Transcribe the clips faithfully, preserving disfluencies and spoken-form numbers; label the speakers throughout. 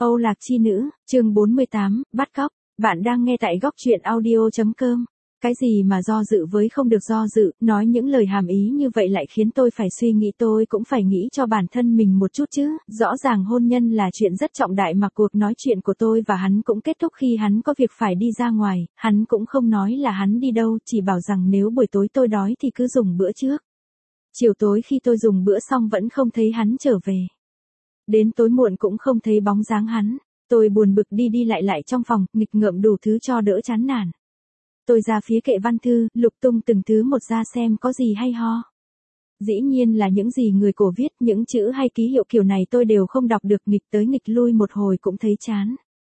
Speaker 1: Âu Lạc Chi Nữ, chương bốn mươi tám, bắt cóc. Bạn đang nghe tại góc truyện audio chấm com. Cái gì mà do dự với không được do dự, nói những lời hàm ý như vậy lại khiến tôi phải suy nghĩ, tôi cũng phải nghĩ cho bản thân mình một chút chứ. Rõ ràng hôn nhân là chuyện rất trọng đại mà cuộc nói chuyện của tôi và hắn cũng kết thúc khi hắn có việc phải đi ra ngoài, hắn cũng không nói là hắn đi đâu, chỉ bảo rằng nếu buổi tối tôi đói thì cứ dùng bữa trước. Chiều tối khi tôi dùng bữa xong vẫn không thấy hắn trở về. Đến tối muộn cũng không thấy bóng dáng hắn, tôi buồn bực đi đi lại lại trong phòng, nghịch ngợm đủ thứ cho đỡ chán nản. Tôi ra phía kệ văn thư, lục tung từng thứ một ra xem có gì hay ho. Dĩ nhiên là những gì người cổ viết, những chữ hay ký hiệu kiểu này tôi đều không đọc được, nghịch tới nghịch lui một hồi cũng thấy chán.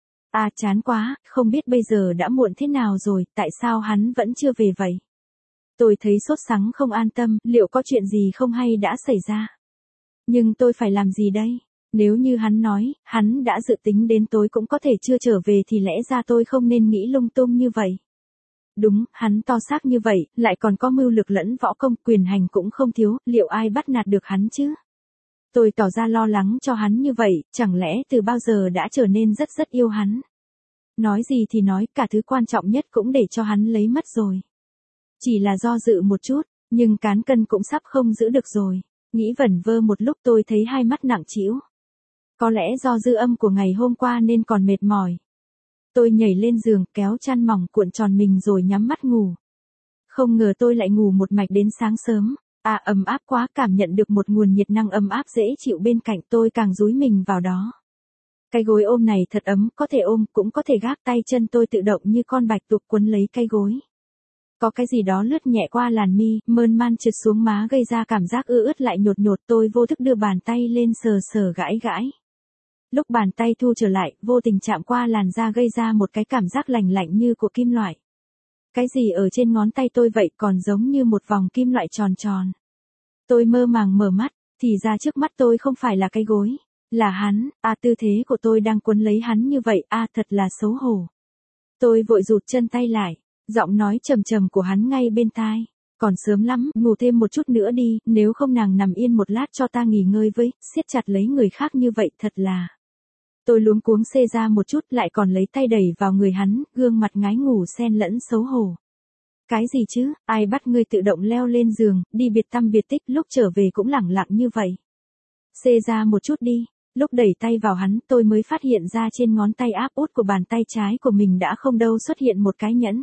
Speaker 1: À chán quá, không biết bây giờ đã muộn thế nào rồi, tại sao hắn vẫn chưa về vậy? Tôi thấy sốt sắng không an tâm, liệu có chuyện gì không hay đã xảy ra? Nhưng tôi phải làm gì đây? Nếu như hắn nói, hắn đã dự tính đến tối cũng có thể chưa trở về thì lẽ ra tôi không nên nghĩ lung tung như vậy. Đúng, hắn to xác như vậy, lại còn có mưu lược lẫn võ công, quyền hành cũng không thiếu, liệu ai bắt nạt được hắn chứ? Tôi tỏ ra lo lắng cho hắn như vậy, chẳng lẽ từ bao giờ đã trở nên rất rất yêu hắn? Nói gì thì nói, cả thứ quan trọng nhất cũng để cho hắn lấy mất rồi. Chỉ là do dự một chút, nhưng cán cân cũng sắp không giữ được rồi. Nghĩ vẩn vơ một lúc tôi thấy hai mắt nặng trĩu. Có lẽ do dư âm của ngày hôm qua nên còn mệt mỏi. Tôi nhảy lên giường, kéo chăn mỏng cuộn tròn mình rồi nhắm mắt ngủ. Không ngờ tôi lại ngủ một mạch đến sáng sớm. À ấm áp quá, cảm nhận được một nguồn nhiệt năng ấm áp dễ chịu bên cạnh, tôi càng dúi mình vào đó. Cái gối ôm này thật ấm, có thể ôm, cũng có thể gác, tay chân tôi tự động như con bạch tuộc quấn lấy cái gối. Có cái gì đó lướt nhẹ qua làn mi, mơn man trượt xuống má gây ra cảm giác ư ướt lại nhột nhột, tôi vô thức đưa bàn tay lên sờ sờ gãi gãi. Lúc bàn tay thu trở lại, vô tình chạm qua làn da gây ra một cái cảm giác lành lạnh như của kim loại. Cái gì ở trên ngón tay tôi vậy còn giống như một vòng kim loại tròn tròn. Tôi mơ màng mở mắt, thì ra trước mắt tôi không phải là cái gối, là hắn, à tư thế của tôi đang quấn lấy hắn như vậy, à thật là xấu hổ. Tôi vội rụt chân tay lại. Giọng nói trầm trầm của hắn ngay bên tai. Còn sớm lắm, ngủ thêm một chút nữa đi, nếu không nàng nằm yên một lát cho ta nghỉ ngơi với, siết chặt lấy người khác như vậy thật là. Tôi luống cuống xê ra một chút lại còn lấy tay đẩy vào người hắn, gương mặt ngái ngủ xen lẫn xấu hổ. Cái gì chứ, ai bắt ngươi tự động leo lên giường, đi biệt tăm biệt tích, lúc trở về cũng lẳng lặng như vậy. Xê ra một chút đi. Lúc đẩy tay vào hắn, tôi mới phát hiện ra trên ngón tay áp út của bàn tay trái của mình đã không đâu xuất hiện một cái nhẫn.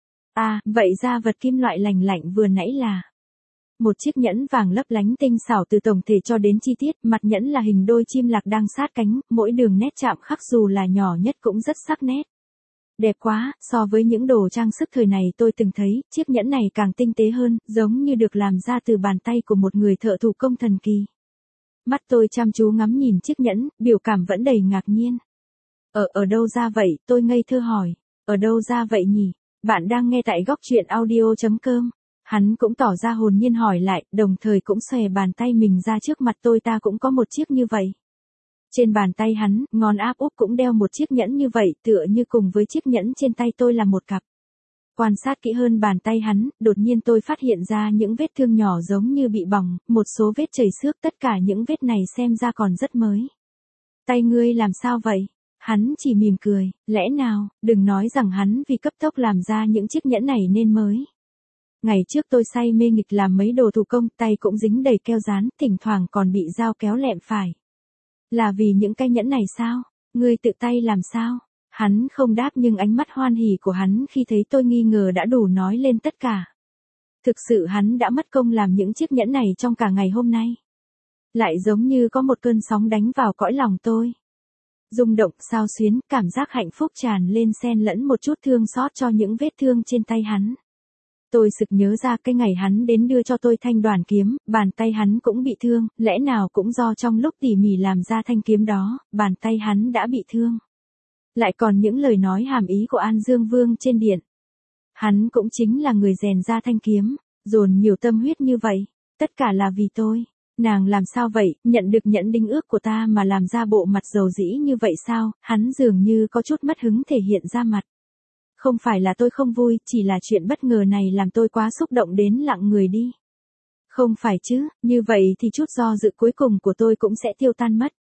Speaker 1: À, vậy ra vật kim loại lành lạnh vừa nãy là một chiếc nhẫn vàng lấp lánh tinh xảo từ tổng thể cho đến chi tiết, mặt nhẫn là hình đôi chim lạc đang sát cánh, mỗi đường nét chạm khắc dù là nhỏ nhất cũng rất sắc nét. Đẹp quá, so với những đồ trang sức thời này tôi từng thấy, chiếc nhẫn này càng tinh tế hơn, giống như được làm ra từ bàn tay của một người thợ thủ công thần kỳ. Mắt tôi chăm chú ngắm nhìn chiếc nhẫn, biểu cảm vẫn đầy ngạc nhiên. Ở ở đâu ra vậy, tôi ngây thơ hỏi, ở đâu ra vậy nhỉ? Bạn đang nghe tại góc truyện audio chấm com. Hắn cũng tỏ ra hồn nhiên hỏi lại, đồng thời cũng xòe bàn tay mình ra trước mặt tôi, ta cũng có một chiếc như vậy. Trên bàn tay hắn, ngón áp úp cũng đeo một chiếc nhẫn như vậy, tựa như cùng với chiếc nhẫn trên tay tôi là một cặp. Quan sát kỹ hơn bàn tay hắn, đột nhiên tôi phát hiện ra những vết thương nhỏ giống như bị bỏng, một số vết chảy xước, tất cả những vết này xem ra còn rất mới. Tay ngươi làm sao vậy? Hắn chỉ mỉm cười, lẽ nào, đừng nói rằng hắn vì cấp tốc làm ra những chiếc nhẫn này nên mới. Ngày trước tôi say mê nghịch làm mấy đồ thủ công, tay cũng dính đầy keo dán, thỉnh thoảng còn bị dao kéo lẹm phải. Là vì những cái nhẫn này sao? Ngươi tự tay làm sao? Hắn không đáp nhưng ánh mắt hoan hỉ của hắn khi thấy tôi nghi ngờ đã đủ nói lên tất cả. Thực sự hắn đã mất công làm những chiếc nhẫn này trong cả ngày hôm nay. Lại giống như có một cơn sóng đánh vào cõi lòng tôi. Rung động, xao xuyến, cảm giác hạnh phúc tràn lên xen lẫn một chút thương xót cho những vết thương trên tay hắn. Tôi sực nhớ ra cái ngày hắn đến đưa cho tôi thanh đoàn kiếm, bàn tay hắn cũng bị thương, lẽ nào cũng do trong lúc tỉ mỉ làm ra thanh kiếm đó, bàn tay hắn đã bị thương. Lại còn những lời nói hàm ý của An Dương Vương trên điện. Hắn cũng chính là người rèn ra thanh kiếm, dồn nhiều tâm huyết như vậy, tất cả là vì tôi. Nàng làm sao vậy, nhận được nhẫn đính ước của ta mà làm ra bộ mặt dầu dĩ như vậy sao? Hắn dường như có chút mất hứng thể hiện ra mặt. Không phải là tôi không vui, chỉ là chuyện bất ngờ này làm tôi quá xúc động đến lặng người đi. Không phải chứ, như vậy thì chút do dự cuối cùng của tôi cũng sẽ tiêu tan mất.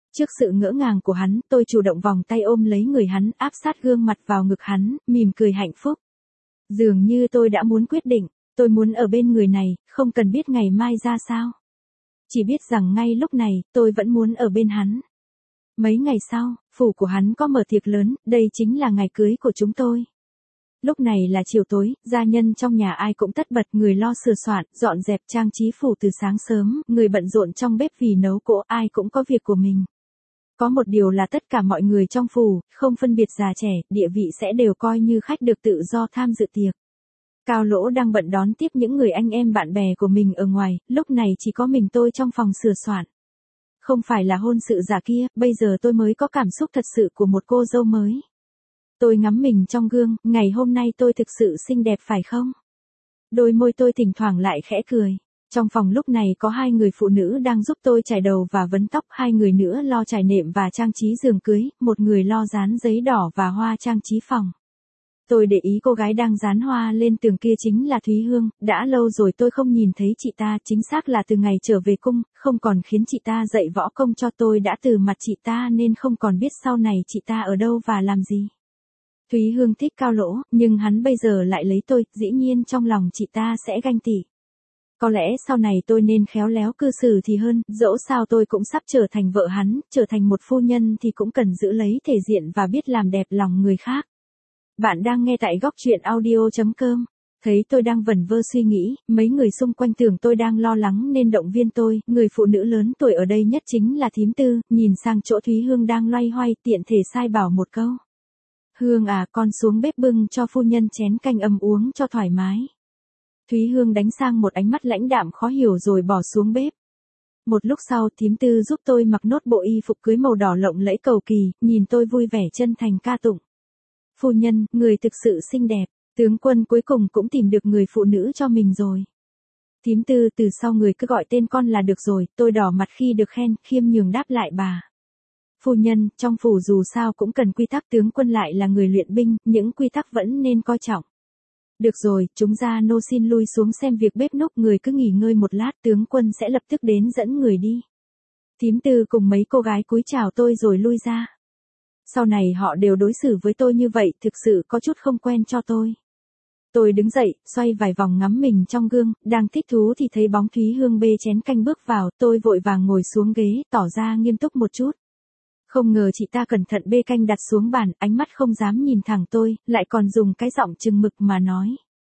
Speaker 1: Trước sự ngỡ ngàng của hắn, tôi chủ động vòng tay ôm lấy người hắn, áp sát gương mặt vào ngực hắn, mỉm cười hạnh phúc. Dường như tôi đã muốn quyết định, tôi muốn ở bên người này, không cần biết ngày mai ra sao. Chỉ biết rằng ngay lúc này, tôi vẫn muốn ở bên hắn. Mấy ngày sau, phủ của hắn có mở tiệc lớn, đây chính là ngày cưới của chúng tôi. Lúc này là chiều tối, gia nhân trong nhà ai cũng tất bật, người lo sửa soạn, dọn dẹp trang trí phủ từ sáng sớm, người bận rộn trong bếp vì nấu cỗ, ai cũng có việc của mình. Có một điều là tất cả mọi người trong phủ, không phân biệt già trẻ, địa vị sẽ đều coi như khách được tự do tham dự tiệc. Cao Lỗ đang bận đón tiếp những người anh em bạn bè của mình ở ngoài, lúc này chỉ có mình tôi trong phòng sửa soạn. Không phải là hôn sự giả kia, bây giờ tôi mới có cảm xúc thật sự của một cô dâu mới. Tôi ngắm mình trong gương, ngày hôm nay tôi thực sự xinh đẹp phải không? Đôi môi tôi thỉnh thoảng lại khẽ cười. Trong phòng lúc này có hai người phụ nữ đang giúp tôi chải đầu và vấn tóc, hai người nữa lo trải nệm và trang trí giường cưới, một người lo dán giấy đỏ và hoa trang trí phòng. Tôi để ý cô gái đang dán hoa lên tường kia chính là Thúy Hương, đã lâu rồi tôi không nhìn thấy chị ta, chính xác là từ ngày trở về cung, không còn khiến chị ta dạy võ công cho tôi đã từ mặt chị ta nên không còn biết sau này chị ta ở đâu và làm gì. Thúy Hương thích Cao Lỗ, nhưng hắn bây giờ lại lấy tôi, dĩ nhiên trong lòng chị ta sẽ ganh tị. Có lẽ sau này tôi nên khéo léo cư xử thì hơn, dẫu sao tôi cũng sắp trở thành vợ hắn, trở thành một phu nhân thì cũng cần giữ lấy thể diện và biết làm đẹp lòng người khác. Bạn đang nghe tại góc truyện audio chấm com. Thấy tôi đang vẩn vơ suy nghĩ, mấy người xung quanh tưởng tôi đang lo lắng nên động viên tôi, người phụ nữ lớn tuổi ở đây nhất chính là thím Tư, nhìn sang chỗ Thúy Hương đang loay hoay tiện thể sai bảo một câu. Hương à, con xuống bếp bưng cho phu nhân chén canh ấm uống cho thoải mái. Thúy Hương đánh sang một ánh mắt lãnh đạm khó hiểu rồi bỏ xuống bếp. Một lúc sau thím Tư giúp tôi mặc nốt bộ y phục cưới màu đỏ lộng lẫy cầu kỳ, nhìn tôi vui vẻ chân thành ca tụng. Phu nhân, người thực sự xinh đẹp, tướng quân cuối cùng cũng tìm được người phụ nữ cho mình rồi. Thím Tư, từ sau người cứ gọi tên con là được rồi, tôi đỏ mặt khi được khen, khiêm nhường đáp lại bà. Phu nhân, trong phủ dù sao cũng cần quy tắc, tướng quân lại là người luyện binh, những quy tắc vẫn nên coi trọng. Được rồi, chúng ra nô xin lui xuống xem việc bếp núc, người cứ nghỉ ngơi một lát, tướng quân sẽ lập tức đến dẫn người đi. Thím Tư cùng mấy cô gái cúi chào tôi rồi lui ra. Sau này họ đều đối xử với tôi như vậy, thực sự có chút không quen cho tôi. Tôi đứng dậy, xoay vài vòng ngắm mình trong gương, đang thích thú thì thấy bóng Thúy Hương bê chén canh bước vào, tôi vội vàng ngồi xuống ghế, tỏ ra nghiêm túc một chút. Không ngờ chị ta cẩn thận bê canh đặt xuống bàn, ánh mắt không dám nhìn thẳng tôi, lại còn dùng cái giọng chừng mực mà nói.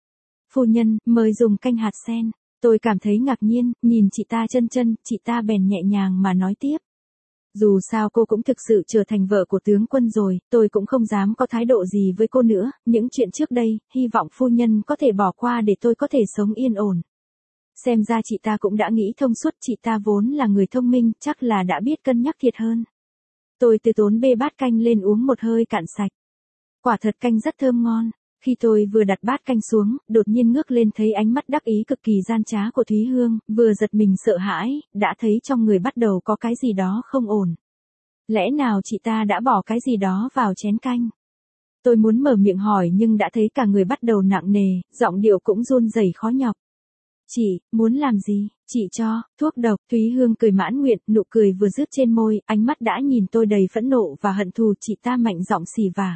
Speaker 1: Phu nhân, mời dùng canh hạt sen. Tôi cảm thấy ngạc nhiên, nhìn chị ta chân chân, chị ta bèn nhẹ nhàng mà nói tiếp. Dù sao cô cũng thực sự trở thành vợ của tướng quân rồi, tôi cũng không dám có thái độ gì với cô nữa, những chuyện trước đây, hy vọng phu nhân có thể bỏ qua để tôi có thể sống yên ổn. Xem ra chị ta cũng đã nghĩ thông suốt, chị ta vốn là người thông minh, chắc là đã biết cân nhắc thiệt hơn. Tôi từ tốn bê bát canh lên uống một hơi cạn sạch. Quả thật canh rất thơm ngon. Khi tôi vừa đặt bát canh xuống, đột nhiên ngước lên thấy ánh mắt đắc ý cực kỳ gian trá của Thúy Hương, vừa giật mình sợ hãi, đã thấy trong người bắt đầu có cái gì đó không ổn. Lẽ nào chị ta đã bỏ cái gì đó vào chén canh? Tôi muốn mở miệng hỏi nhưng đã thấy cả người bắt đầu nặng nề, giọng điệu cũng run rẩy khó nhọc. Chị, muốn làm gì? Chị cho, thuốc độc. Thúy Hương cười mãn nguyện, nụ cười vừa dứt trên môi, ánh mắt đã nhìn tôi đầy phẫn nộ và hận thù, chị ta mạnh giọng xì vả.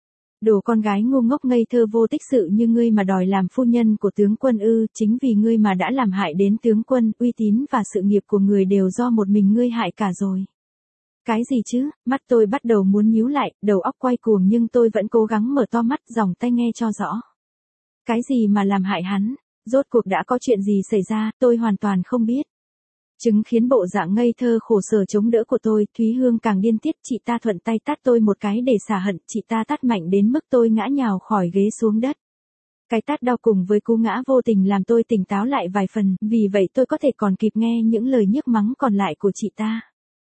Speaker 1: Đồ con gái ngu ngốc ngây thơ vô tích sự như ngươi mà đòi làm phu nhân của tướng quân ư, chính vì ngươi mà đã làm hại đến tướng quân, uy tín và sự nghiệp của người đều do một mình ngươi hại cả rồi. Cái gì chứ? Mắt tôi bắt đầu muốn nhíu lại, đầu óc quay cuồng nhưng tôi vẫn cố gắng mở to mắt, dòng tai nghe cho rõ. Cái gì mà làm hại hắn? Rốt cuộc đã có chuyện gì xảy ra, tôi hoàn toàn không biết. Chứng khiến bộ dạng ngây thơ khổ sở chống đỡ của tôi, Thúy Hương càng điên tiết, chị ta thuận tay tát tôi một cái để xả hận, chị ta tát mạnh đến mức tôi ngã nhào khỏi ghế xuống đất. Cái tát đau cùng với cú ngã vô tình làm tôi tỉnh táo lại vài phần, vì vậy tôi có thể còn kịp nghe những lời nhức mắng còn lại của chị ta.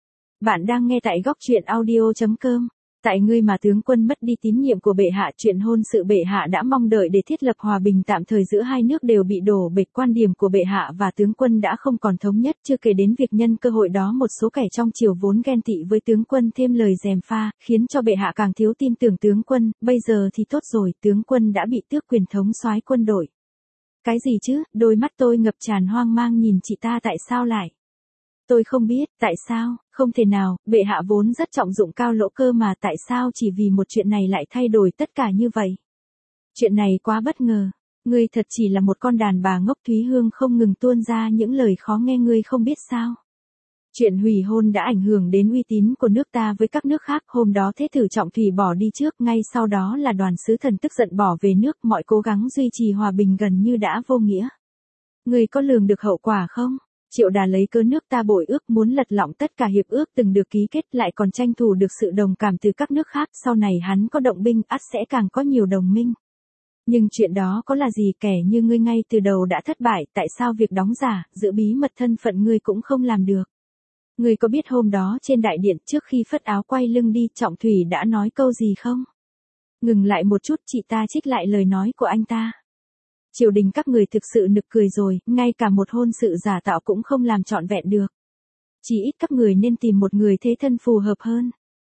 Speaker 1: Bạn đang nghe tại góc truyện audio chấm com. Tại ngươi mà tướng quân mất đi tín nhiệm của bệ hạ, chuyện hôn sự bệ hạ đã mong đợi để thiết lập hòa bình tạm thời giữa hai nước đều bị đổ bệt, quan điểm của bệ hạ và tướng quân đã không còn thống nhất, chưa kể đến việc nhân cơ hội đó một số kẻ trong triều vốn ghen tị với tướng quân thêm lời gièm pha, khiến cho bệ hạ càng thiếu tin tưởng tướng quân, bây giờ thì tốt rồi, tướng quân đã bị tước quyền thống soái quân đội. Cái gì chứ? Đôi mắt tôi ngập tràn hoang mang nhìn chị ta, tại sao lại? Tôi không biết, tại sao, không thể nào, bệ hạ vốn rất trọng dụng Cao Lỗ cơ mà tại sao chỉ vì một chuyện này lại thay đổi tất cả như vậy. Chuyện này quá bất ngờ, ngươi thật chỉ là một con đàn bà ngốc. Thúy Hương không ngừng tuôn ra những lời khó nghe. Ngươi không biết sao. Chuyện hủy hôn đã ảnh hưởng đến uy tín của nước ta với các nước khác. Hôm đó Thế tử Trọng Thủy bỏ đi trước, ngay sau đó là đoàn sứ thần tức giận bỏ về nước. Mọi cố gắng duy trì hòa bình gần như đã vô nghĩa. Ngươi có lường được hậu quả không? Triệu Đà lấy cớ nước ta bội ước muốn lật lọng tất cả hiệp ước từng được ký kết, lại còn tranh thủ được sự đồng cảm từ các nước khác. Sau này hắn có động binh ắt sẽ càng có nhiều đồng minh. Nhưng chuyện đó có là gì, kẻ như ngươi ngay từ đầu đã thất bại. Tại sao việc đóng giả, giữ bí mật thân phận ngươi cũng không làm được? Ngươi có biết hôm đó trên đại điện trước khi phất áo quay lưng đi, Trọng Thủy đã nói câu gì không? Ngừng lại một chút, chị ta trích lại lời nói của anh ta. Triều đình các người thực sự nực cười rồi, ngay cả một hôn sự giả tạo cũng không làm trọn vẹn được. Chỉ ít các người nên tìm một người thế thân phù hợp hơn.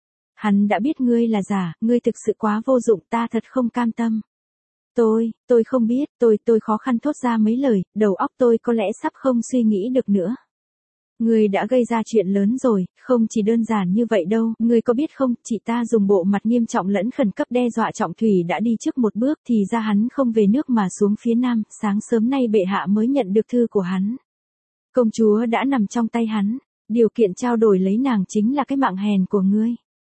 Speaker 1: Hắn đã biết ngươi là giả, ngươi thực sự quá vô dụng, ta thật không cam tâm. Tôi, tôi không biết, tôi, tôi khó khăn thốt ra mấy lời, đầu óc tôi có lẽ sắp không suy nghĩ được nữa. Ngươi đã gây ra chuyện lớn rồi, không chỉ đơn giản như vậy đâu. Ngươi có biết không, chị ta dùng bộ mặt nghiêm trọng lẫn khẩn cấp đe dọa Trọng Thủy đã đi trước một bước, thì ra hắn không về nước mà xuống phía nam. Sáng sớm nay bệ hạ mới nhận được thư của hắn. Công chúa đã nằm trong tay hắn. Điều kiện trao đổi lấy nàng chính là cái mạng hèn của ngươi.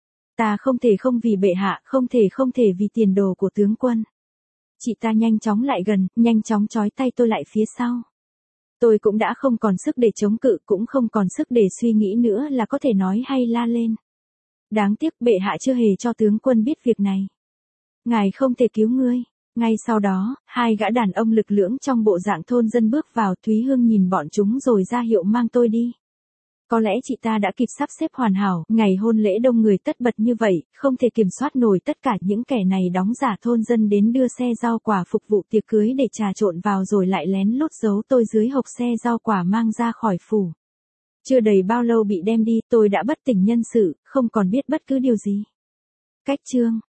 Speaker 1: Ta không thể không vì bệ hạ, không thể không thể vì tiền đồ của tướng quân. Chị ta nhanh chóng lại gần, nhanh chóng trói tay tôi lại phía sau. Tôi cũng đã không còn sức để chống cự, cũng không còn sức để suy nghĩ nữa là có thể nói hay la lên. Đáng tiếc bệ hạ chưa hề cho tướng quân biết việc này. Ngài không thể cứu ngươi. Ngay sau đó, hai gã đàn ông lực lưỡng trong bộ dạng thôn dân bước vào. Thúy Hương nhìn bọn chúng rồi ra hiệu mang tôi đi. Có lẽ chị ta đã kịp sắp xếp hoàn hảo. Ngày hôn lễ đông người tất bật như vậy, không thể kiểm soát nổi tất cả những kẻ này đóng giả thôn dân đến đưa xe rau quả phục vụ tiệc cưới để trà trộn vào rồi lại lén lút giấu tôi dưới hộc xe rau quả mang ra khỏi phủ. Chưa đầy bao lâu bị đem đi, tôi đã bất tỉnh nhân sự, không còn biết bất cứ điều gì. Cách chương